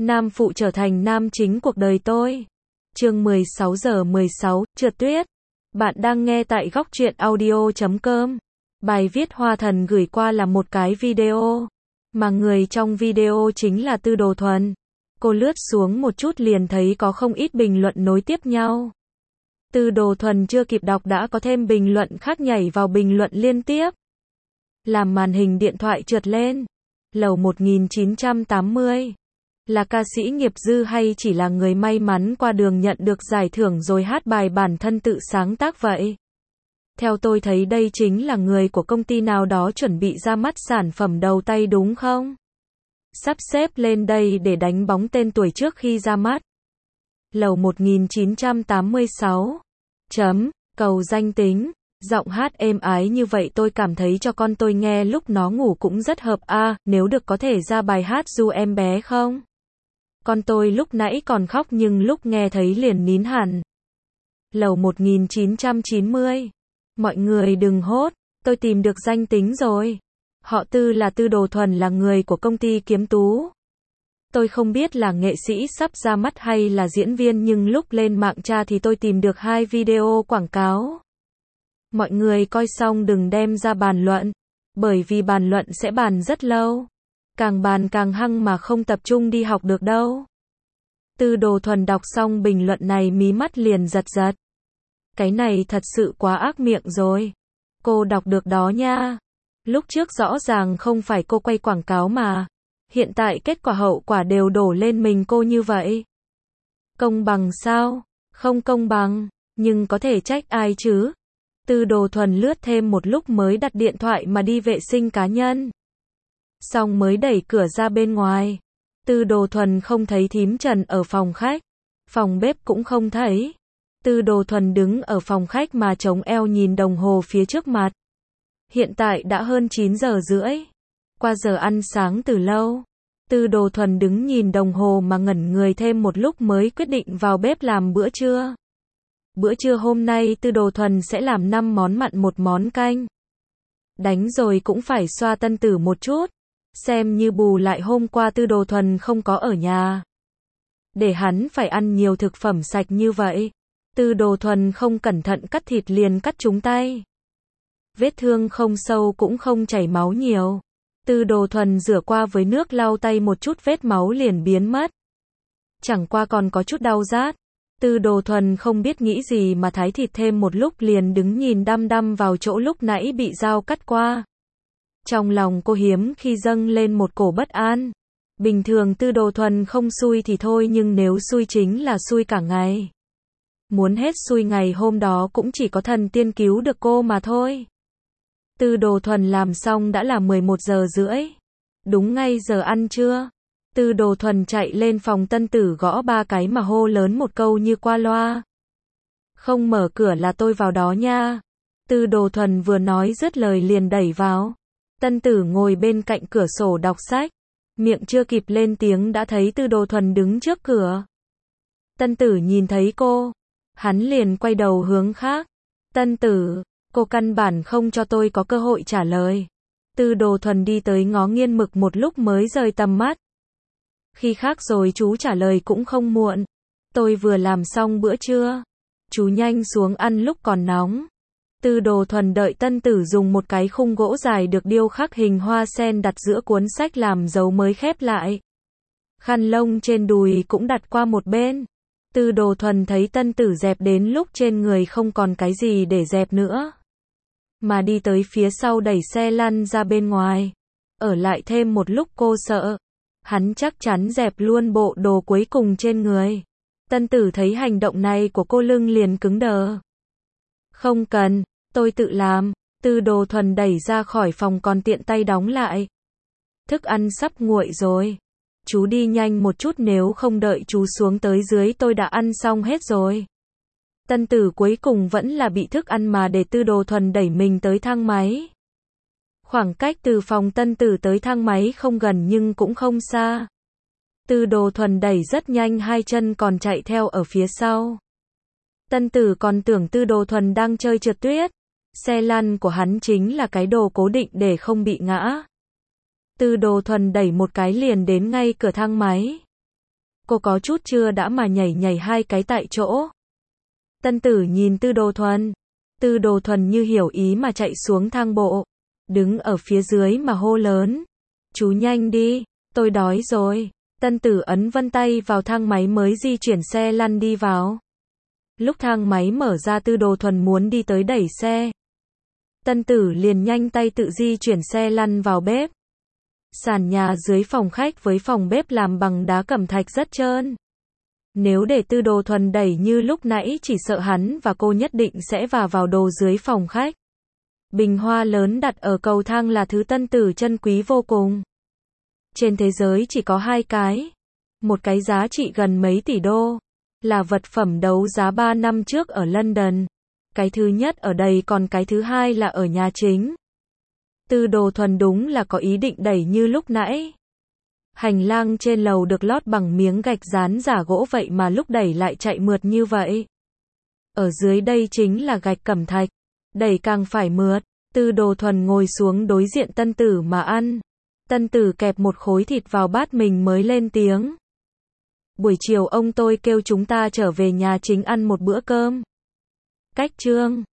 Nam phụ trở thành nam chính cuộc đời tôi. Chương 16:16, trượt tuyết. Bạn đang nghe tại góc truyện audio.com. Bài viết Hoa Thần gửi qua là một cái video, mà người trong video chính là Tư Đồ Thuần. Cô lướt xuống một chút liền thấy có không ít bình luận nối tiếp nhau. Tư Đồ Thuần chưa kịp đọc đã có thêm bình luận khác nhảy vào bình luận liên tiếp, làm màn hình điện thoại trượt lên. Lầu 1980. Là ca sĩ nghiệp dư hay chỉ là người may mắn qua đường nhận được giải thưởng rồi hát bài bản thân tự sáng tác vậy? Theo tôi thấy đây chính là người của công ty nào đó chuẩn bị ra mắt sản phẩm đầu tay đúng không? Sắp xếp lên đây để đánh bóng tên tuổi trước khi ra mắt. Lầu 1986. Cầu danh tính. Giọng hát êm ái như vậy tôi cảm thấy cho con tôi nghe lúc nó ngủ cũng rất hợp nếu được có thể ra bài hát Du Em Bé không? Con tôi lúc nãy còn khóc nhưng lúc nghe thấy liền nín hẳn. Lầu 1990. Mọi người đừng hốt, tôi tìm được danh tính rồi. Họ Tư là Tư Đồ Thuần, là người của công ty Kiếm Tú. Tôi không biết là nghệ sĩ sắp ra mắt hay là diễn viên nhưng lúc lên mạng tra thì tôi tìm được 2 video quảng cáo. Mọi người coi xong đừng đem ra bàn luận, bởi vì bàn luận sẽ bàn rất lâu. Càng bàn càng hăng mà không tập trung đi học được đâu. Tư Đồ Thuần đọc xong bình luận này mí mắt liền giật giật. Cái này thật sự quá ác miệng rồi. Cô đọc được đó nha. Lúc trước rõ ràng không phải cô quay quảng cáo mà. Hiện tại kết quả hậu quả đều đổ lên mình cô như vậy. Công bằng sao? Không công bằng, nhưng có thể trách ai chứ? Tư Đồ Thuần lướt thêm một lúc mới đặt điện thoại mà đi vệ sinh cá nhân. Xong mới đẩy cửa ra bên ngoài. Tư Đồ Thuần không thấy thím Trần ở phòng khách. Phòng bếp cũng không thấy. Tư Đồ Thuần đứng ở phòng khách mà chống eo nhìn đồng hồ phía trước mặt. Hiện tại đã hơn 9 giờ rưỡi. Qua giờ ăn sáng từ lâu. Tư Đồ Thuần đứng nhìn đồng hồ mà ngẩn người thêm một lúc mới quyết định vào bếp làm bữa trưa. Bữa trưa hôm nay Tư Đồ Thuần sẽ làm 5 món mặn 1 món canh. Đánh rồi cũng phải xoa Tân Tử một chút. Xem như bù lại hôm qua Tư Đồ Thuần không có ở nhà. Để hắn phải ăn nhiều thực phẩm sạch như vậy. Tư Đồ Thuần không cẩn thận cắt thịt liền cắt trúng tay. Vết thương không sâu cũng không chảy máu nhiều. Tư Đồ Thuần rửa qua với nước lau tay một chút vết máu liền biến mất. Chẳng qua còn có chút đau rát. Tư Đồ Thuần không biết nghĩ gì mà thái thịt thêm một lúc liền đứng nhìn đăm đăm vào chỗ lúc nãy bị dao cắt qua. Trong lòng cô hiếm khi dâng lên một cổ bất an. Bình thường Tư Đồ Thuần không xui thì thôi nhưng nếu xui chính là xui cả ngày. Muốn hết xui ngày hôm đó cũng chỉ có thần tiên cứu được cô mà thôi. Tư Đồ Thuần làm xong đã là 11 giờ rưỡi. Đúng ngay giờ ăn trưa. Tư Đồ Thuần chạy lên phòng Tân Tử gõ 3 cái mà hô lớn một câu như qua loa. Không mở cửa là tôi vào đó nha. Tư Đồ Thuần vừa nói dứt lời liền đẩy vào. Tân Tử ngồi bên cạnh cửa sổ đọc sách. Miệng chưa kịp lên tiếng đã thấy Tư Đồ Thuần đứng trước cửa. Tân Tử nhìn thấy cô. Hắn liền quay đầu hướng khác. Tân Tử, cô căn bản không cho tôi có cơ hội trả lời. Tư Đồ Thuần đi tới ngó nghiêng mực một lúc mới rời tầm mắt. Khi khác rồi chú trả lời cũng không muộn. Tôi vừa làm xong bữa trưa. Chú nhanh xuống ăn lúc còn nóng. Tư Đồ Thuần đợi Tân Tử dùng một cái khung gỗ dài được điêu khắc hình hoa sen đặt giữa cuốn sách làm dấu mới khép lại. Khăn lông trên đùi cũng đặt qua một bên. Tư Đồ Thuần thấy Tân Tử dẹp đến lúc trên người không còn cái gì để dẹp nữa. Mà đi tới phía sau đẩy xe lăn ra bên ngoài. Ở lại thêm một lúc cô sợ. Hắn chắc chắn dẹp luôn bộ đồ cuối cùng trên người. Tân Tử thấy hành động này của cô lưng liền cứng đờ. Không cần, tôi tự làm. Tư Đồ Thuần đẩy ra khỏi phòng còn tiện tay đóng lại. Thức ăn sắp nguội rồi. Chú đi nhanh một chút nếu không đợi chú xuống tới dưới tôi đã ăn xong hết rồi. Tân Tử cuối cùng vẫn là bị thức ăn mà để Tư Đồ Thuần đẩy mình tới thang máy. Khoảng cách từ phòng Tân Tử tới thang máy không gần nhưng cũng không xa. Tư Đồ Thuần đẩy rất nhanh, 2 chân còn chạy theo ở phía sau. Tân Tử còn tưởng Tư Đồ Thuần đang chơi trượt tuyết. Xe lăn của hắn chính là cái đồ cố định để không bị ngã. Tư Đồ Thuần đẩy một cái liền đến ngay cửa thang máy. Cô có chút chưa đã mà nhảy nhảy 2 cái tại chỗ. Tân Tử nhìn Tư Đồ Thuần. Tư Đồ Thuần như hiểu ý mà chạy xuống thang bộ. Đứng ở phía dưới mà hô lớn. Chú nhanh đi, tôi đói rồi. Tân Tử ấn vân tay vào thang máy mới di chuyển xe lăn đi vào. Lúc thang máy mở ra Tư Đồ Thuần muốn đi tới đẩy xe. Tân Tử liền nhanh tay tự di chuyển xe lăn vào bếp. Sàn nhà dưới phòng khách với phòng bếp làm bằng đá cẩm thạch rất trơn. Nếu để Tư Đồ Thuần đẩy như lúc nãy chỉ sợ hắn và cô nhất định sẽ vào đồ dưới phòng khách. Bình hoa lớn đặt ở cầu thang là thứ Tân Tử trân quý vô cùng. Trên thế giới chỉ có 2 cái. Một cái giá trị gần mấy tỷ đô. Là vật phẩm đấu giá 3 năm trước ở London. Cái thứ nhất ở đây còn cái thứ hai là ở nhà chính. Tư Đồ Thuần đúng là có ý định đẩy như lúc nãy. Hành lang trên lầu được lót bằng miếng gạch dán giả gỗ vậy mà lúc đẩy lại chạy mượt như vậy. Ở dưới đây chính là gạch cẩm thạch. Đẩy càng phải mượt. Tư Đồ Thuần ngồi xuống đối diện Tân Tử mà ăn. Tân Tử kẹp một khối thịt vào bát mình mới lên tiếng. Buổi chiều ông tôi kêu chúng ta trở về nhà chính ăn một bữa cơm. Cách chương